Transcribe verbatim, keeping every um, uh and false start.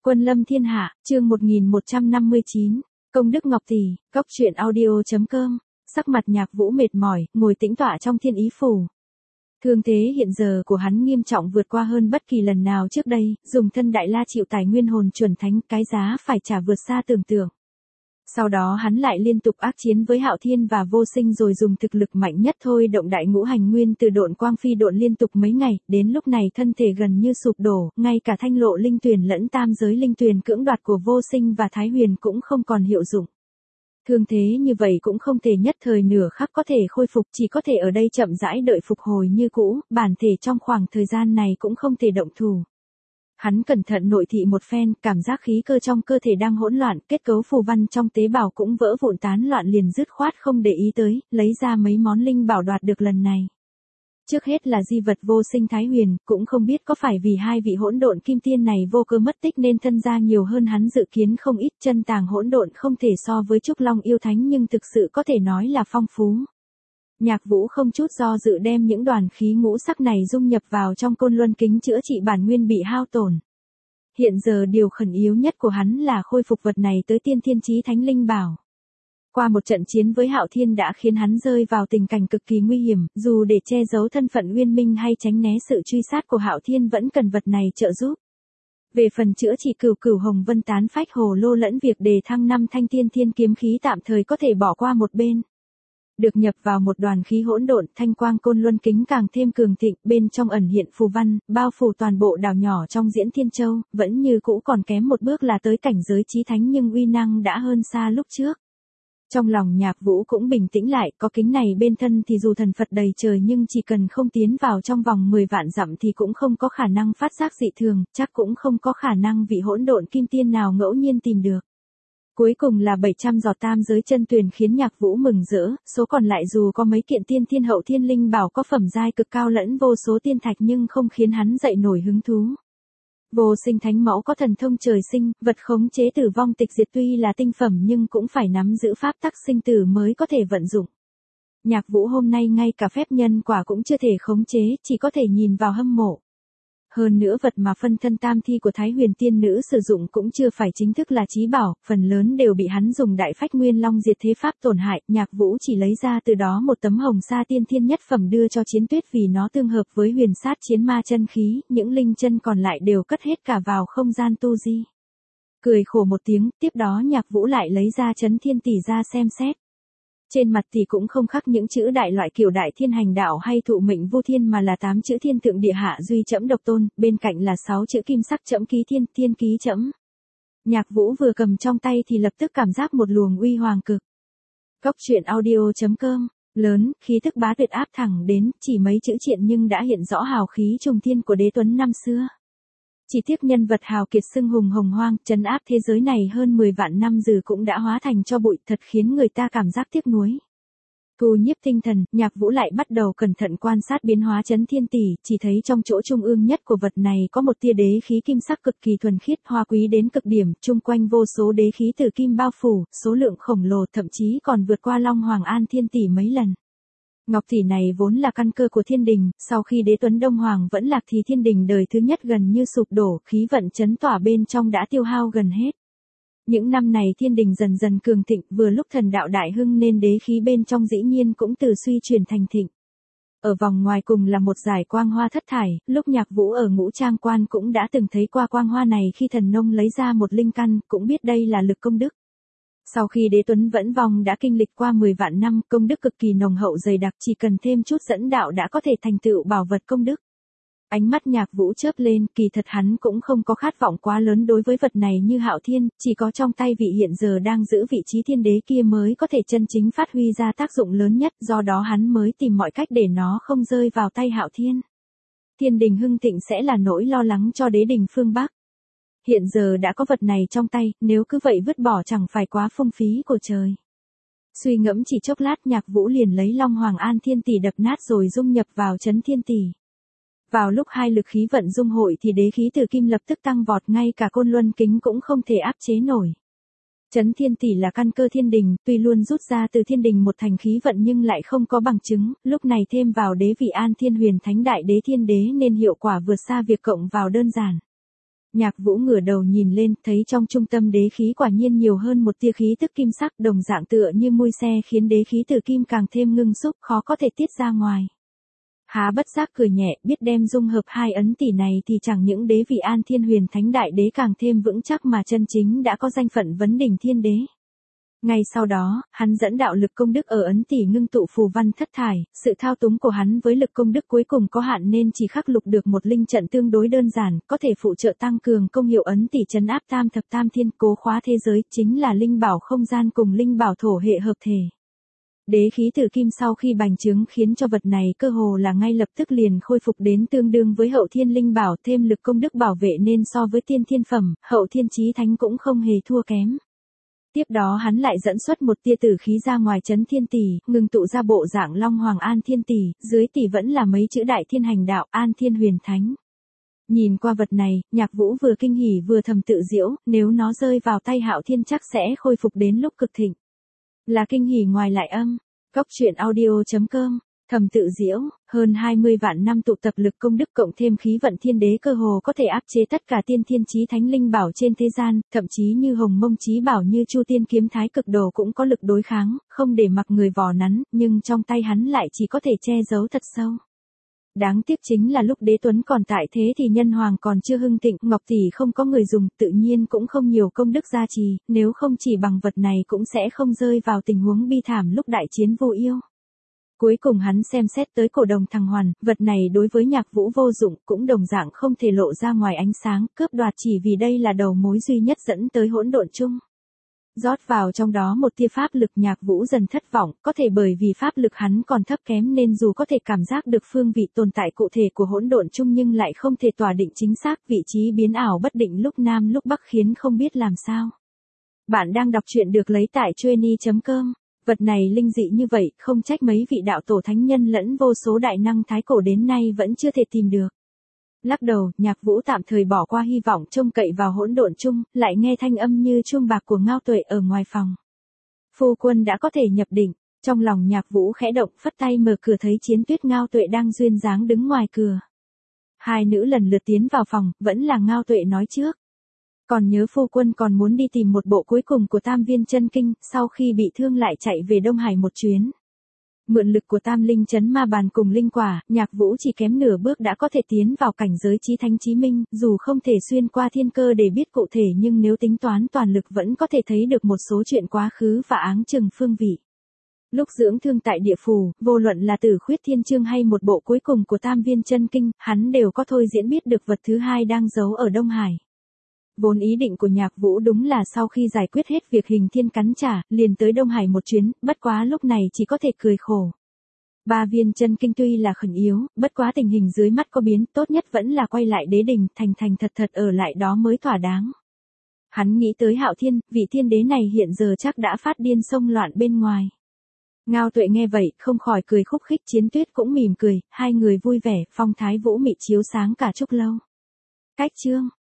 Quân lâm thiên hạ, chương một nghìn một trăm năm mươi chín, công đức ngọc tỷ, góc truyện audio.com, sắc mặt Nhạc Vũ mệt mỏi, ngồi tĩnh tọa trong thiên ý phủ. Thương thế hiện giờ của hắn nghiêm trọng vượt qua hơn bất kỳ lần nào trước đây, dùng thân đại la chịu tài nguyên hồn chuẩn thánh, cái giá phải trả vượt xa tưởng tượng. Sau đó hắn lại liên tục ác chiến với Hạo Thiên và Vô Sinh rồi dùng thực lực mạnh nhất thôi động đại ngũ hành nguyên từ độn quang phi độn liên tục mấy ngày, đến lúc này thân thể gần như sụp đổ, ngay cả thanh lộ linh tuyền lẫn tam giới linh tuyền cưỡng đoạt của Vô Sinh và Thái Huyền cũng không còn hiệu dụng. Thương thế như vậy cũng không thể nhất thời nửa khắc có thể khôi phục, chỉ có thể ở đây chậm rãi đợi phục hồi như cũ, bản thể trong khoảng thời gian này cũng không thể động thủ. Hắn cẩn thận nội thị một phen, cảm giác khí cơ trong cơ thể đang hỗn loạn, kết cấu phù văn trong tế bào cũng vỡ vụn tán loạn, liền dứt khoát không để ý tới, lấy ra mấy món linh bảo đoạt được lần này. Trước hết là di vật Vô Sinh Thái Huyền, cũng không biết có phải vì hai vị hỗn độn kim tiên này vô cơ mất tích nên thân gia nhiều hơn hắn dự kiến không ít, chân tàng hỗn độn không thể so với Trúc Long yêu thánh nhưng thực sự có thể nói là phong phú. Nhạc Vũ không chút do dự đem những đoàn khí ngũ sắc này dung nhập vào trong côn luân kính chữa trị bản nguyên bị hao tổn. Hiện giờ điều khẩn yếu nhất của hắn là khôi phục vật này tới tiên thiên chí thánh linh bảo. Qua một trận chiến với Hạo Thiên đã khiến hắn rơi vào tình cảnh cực kỳ nguy hiểm, dù để che giấu thân phận Uyên Minh hay tránh né sự truy sát của Hạo Thiên vẫn cần vật này trợ giúp. Về phần chữa trị cửu cửu hồng vân tán phách hồ lô lẫn việc đề thăng năm thanh tiên thiên kiếm khí tạm thời có thể bỏ qua một bên. Được nhập vào một đoàn khí hỗn độn, thanh quang côn luân kính càng thêm cường thịnh, bên trong ẩn hiện phù văn, bao phủ toàn bộ đảo nhỏ trong Diễn Thiên Châu, vẫn như cũ còn kém một bước là tới cảnh giới chí thánh nhưng uy năng đã hơn xa lúc trước. Trong lòng Nhạc Vũ cũng bình tĩnh lại, có kính này bên thân thì dù thần Phật đầy trời nhưng chỉ cần không tiến vào trong vòng mười vạn dặm thì cũng không có khả năng phát giác dị thường, chắc cũng không có khả năng vị hỗn độn kim tiên nào ngẫu nhiên tìm được. Cuối cùng là bảy trăm giọt tam giới chân tuyền khiến Nhạc Vũ mừng rỡ, số còn lại dù có mấy kiện tiên thiên hậu thiên linh bảo có phẩm giai cực cao lẫn vô số tiên thạch nhưng không khiến hắn dậy nổi hứng thú. Vô Sinh Thánh Mẫu có thần thông trời sinh, vật khống chế tử vong tịch diệt tuy là tinh phẩm nhưng cũng phải nắm giữ pháp tắc sinh tử mới có thể vận dụng. Nhạc Vũ hôm nay ngay cả phép nhân quả cũng chưa thể khống chế, chỉ có thể nhìn vào hâm mộ. Hơn nữa vật mà phân thân tam thi của Thái Huyền tiên nữ sử dụng cũng chưa phải chính thức là chí bảo, phần lớn đều bị hắn dùng đại phách nguyên long diệt thế pháp tổn hại, Nhạc Vũ chỉ lấy ra từ đó một tấm hồng sa tiên thiên nhất phẩm đưa cho Chiến Tuyết vì nó tương hợp với huyền sát chiến ma chân khí, những linh chân còn lại đều cất hết cả vào không gian tu di. Cười khổ một tiếng, tiếp đó Nhạc Vũ lại lấy ra Chấn Thiên Tỷ ra xem xét. Trên mặt thì cũng không khắc những chữ đại loại kiểu đại thiên hành đạo hay thụ mệnh vô thiên mà là tám chữ thiên thượng địa hạ duy trẫm độc tôn, bên cạnh là sáu chữ kim sắc trẫm ký thiên, thiên ký trẫm. Nhạc Vũ vừa cầm trong tay thì lập tức cảm giác một luồng uy hoàng cực. Góc truyện audio.com, lớn, khí tức bá tuyệt áp thẳng đến, chỉ mấy chữ triện nhưng đã hiện rõ hào khí trùng thiên của đế tuấn năm xưa. Chỉ tiếc nhân vật hào kiệt xưng hùng hồng hoang, trấn áp thế giới này hơn mười vạn năm giờ cũng đã hóa thành cho bụi, thật khiến người ta cảm giác tiếc nuối. Thu nhiếp tinh thần, Nhạc Vũ lại bắt đầu cẩn thận quan sát biến hóa Chấn Thiên Tỷ, chỉ thấy trong chỗ trung ương nhất của vật này có một tia đế khí kim sắc cực kỳ thuần khiết, hoa quý đến cực điểm, chung quanh vô số đế khí tử kim bao phủ, số lượng khổng lồ thậm chí còn vượt qua Long Hoàng An Thiên Tỷ mấy lần. Ngọc tỷ này vốn là căn cơ của thiên đình, sau khi đế tuấn Đông Hoàng vẫn lạc thì thiên đình đời thứ nhất gần như sụp đổ, khí vận chấn tỏa bên trong đã tiêu hao gần hết. Những năm này thiên đình dần dần cường thịnh, vừa lúc thần đạo đại hưng nên đế khí bên trong dĩ nhiên cũng từ suy chuyển thành thịnh. Ở vòng ngoài cùng là một dải quang hoa thất thải, lúc Nhạc Vũ ở Ngũ Trang Quan cũng đã từng thấy qua quang hoa này khi thần nông lấy ra một linh căn, cũng biết đây là lực công đức. Sau khi đế tuấn vẫn vong đã kinh lịch qua mười vạn năm, công đức cực kỳ nồng hậu dày đặc, chỉ cần thêm chút dẫn đạo đã có thể thành tựu bảo vật công đức. Ánh mắt Nhạc Vũ chớp lên, kỳ thật hắn cũng không có khát vọng quá lớn đối với vật này như Hạo Thiên, chỉ có trong tay vị hiện giờ đang giữ vị trí thiên đế kia mới có thể chân chính phát huy ra tác dụng lớn nhất, do đó hắn mới tìm mọi cách để nó không rơi vào tay Hạo Thiên. Thiên đình hưng thịnh sẽ là nỗi lo lắng cho đế đình phương Bắc. Hiện giờ đã có vật này trong tay, nếu cứ vậy vứt bỏ chẳng phải quá phung phí của trời. Suy ngẫm chỉ chốc lát Nhạc Vũ liền lấy Long Hoàng An Thiên Tỷ đập nát rồi dung nhập vào Chấn Thiên Tỷ. Vào lúc hai lực khí vận dung hội thì đế khí từ kim lập tức tăng vọt, ngay cả côn luân kính cũng không thể áp chế nổi. Chấn Thiên Tỷ là căn cơ thiên đình, tuy luôn rút ra từ thiên đình một thành khí vận nhưng lại không có bằng chứng, lúc này thêm vào đế vị An Thiên Huyền Thánh Đại Đế Thiên Đế nên hiệu quả vượt xa việc cộng vào đơn giản. Nhạc Vũ ngửa đầu nhìn lên, thấy trong trung tâm đế khí quả nhiên nhiều hơn một tia khí tức kim sắc, đồng dạng tựa như mui xe khiến đế khí từ kim càng thêm ngưng xúc, khó có thể tiết ra ngoài. Há bất giác cười nhẹ, biết đem dung hợp hai ấn tỷ này thì chẳng những đế vị An Thiên Huyền Thánh Đại Đế càng thêm vững chắc mà chân chính đã có danh phận vấn đỉnh thiên đế. Ngay sau đó, hắn dẫn đạo lực công đức ở ấn tỷ ngưng tụ phù văn thất thải, sự thao túng của hắn với lực công đức cuối cùng có hạn nên chỉ khắc lục được một linh trận tương đối đơn giản, có thể phụ trợ tăng cường công hiệu ấn tỷ trấn áp tam thập tam thiên, cố khóa thế giới, chính là linh bảo không gian cùng linh bảo thổ hệ hợp thể. Đế khí tử kim sau khi bành trướng khiến cho vật này cơ hồ là ngay lập tức liền khôi phục đến tương đương với hậu thiên linh bảo, thêm lực công đức bảo vệ nên so với tiên thiên phẩm, hậu thiên chí thánh cũng không hề thua kém. Tiếp đó hắn lại dẫn xuất một tia tử khí ra ngoài chấn thiên tỷ, ngừng tụ ra bộ dạng Long Hoàng An Thiên tỷ, dưới tỷ vẫn là mấy chữ Đại Thiên Hành Đạo An Thiên Huyền Thánh. Nhìn qua vật này, Nhạc Vũ vừa kinh hỉ vừa thầm tự giễu, nếu nó rơi vào tay Hạo Thiên chắc sẽ khôi phục đến lúc cực thịnh. Là kinh hỉ ngoài lại âm. Góc truyện audio chấm com. Thầm tự diễu, hơn hai mươi vạn năm tụ tập lực công đức cộng thêm khí vận thiên đế cơ hồ có thể áp chế tất cả tiên thiên chí thánh linh bảo trên thế gian, thậm chí như Hồng Mông chí bảo như Chu Tiên kiếm Thái Cực Đồ cũng có lực đối kháng, không để mặc người vò nắn, nhưng trong tay hắn lại chỉ có thể che giấu thật sâu. Đáng tiếc chính là lúc Đế Tuấn còn tại thế thì nhân hoàng còn chưa hưng thịnh, Ngọc tỷ không có người dùng, tự nhiên cũng không nhiều công đức gia trì, nếu không chỉ bằng vật này cũng sẽ không rơi vào tình huống bi thảm lúc đại chiến vô yêu. Cuối cùng hắn xem xét tới cổ đồng thằng Hoàn, vật này đối với Nhạc Vũ vô dụng, cũng đồng dạng không thể lộ ra ngoài ánh sáng, cướp đoạt chỉ vì đây là đầu mối duy nhất dẫn tới hỗn độn chung. Rót vào trong đó một tia pháp lực, Nhạc Vũ dần thất vọng, có thể bởi vì pháp lực hắn còn thấp kém nên dù có thể cảm giác được phương vị tồn tại cụ thể của hỗn độn chung nhưng lại không thể tỏa định chính xác, vị trí biến ảo bất định lúc nam lúc bắc khiến không biết làm sao. Bạn đang đọc truyện được lấy tại chueny chấm com. Vật này linh dị như vậy, không trách mấy vị đạo tổ thánh nhân lẫn vô số đại năng thái cổ đến nay vẫn chưa thể tìm được. Lắc đầu, Nhạc Vũ tạm thời bỏ qua hy vọng trông cậy vào hỗn độn chung, lại nghe thanh âm như chuông bạc của Ngao Tuệ ở ngoài phòng. Phu quân đã có thể nhập định, trong lòng Nhạc Vũ khẽ động, phất tay mở cửa thấy Chiến Tuyết Ngao Tuệ đang duyên dáng đứng ngoài cửa. Hai nữ lần lượt tiến vào phòng, vẫn là Ngao Tuệ nói trước. Còn nhớ phu quân còn muốn đi tìm một bộ cuối cùng của Tam Viên Chân Kinh, sau khi bị thương lại chạy về Đông Hải một chuyến. Mượn lực của Tam Linh Chấn Ma Bàn cùng linh quả, Nhạc Vũ chỉ kém nửa bước đã có thể tiến vào cảnh giới chí thánh chí minh, dù không thể xuyên qua thiên cơ để biết cụ thể nhưng nếu tính toán toàn lực vẫn có thể thấy được một số chuyện quá khứ và áng chừng phương vị. Lúc dưỡng thương tại địa phủ, vô luận là Tử Khuyết Thiên Chương hay một bộ cuối cùng của Tam Viên Chân Kinh, hắn đều có thôi diễn biết được vật thứ hai đang giấu ở Đông Hải. Vốn ý định của Nhạc Vũ đúng là sau khi giải quyết hết việc Hình Thiên cắn trả, liền tới Đông Hải một chuyến, bất quá lúc này chỉ có thể cười khổ. Ba viên chân kinh tuy là khẩn yếu, bất quá tình hình dưới mắt có biến, tốt nhất vẫn là quay lại đế đình, thành thành thật thật ở lại đó mới thỏa đáng. Hắn nghĩ tới Hạo Thiên, vị thiên đế này hiện giờ chắc đã phát điên xông loạn bên ngoài. Ngao Tuệ nghe vậy, không khỏi cười khúc khích, Chiến Tuyết cũng mỉm cười, hai người vui vẻ, phong thái vũ mị chiếu sáng cả chốc lâu. Cách chương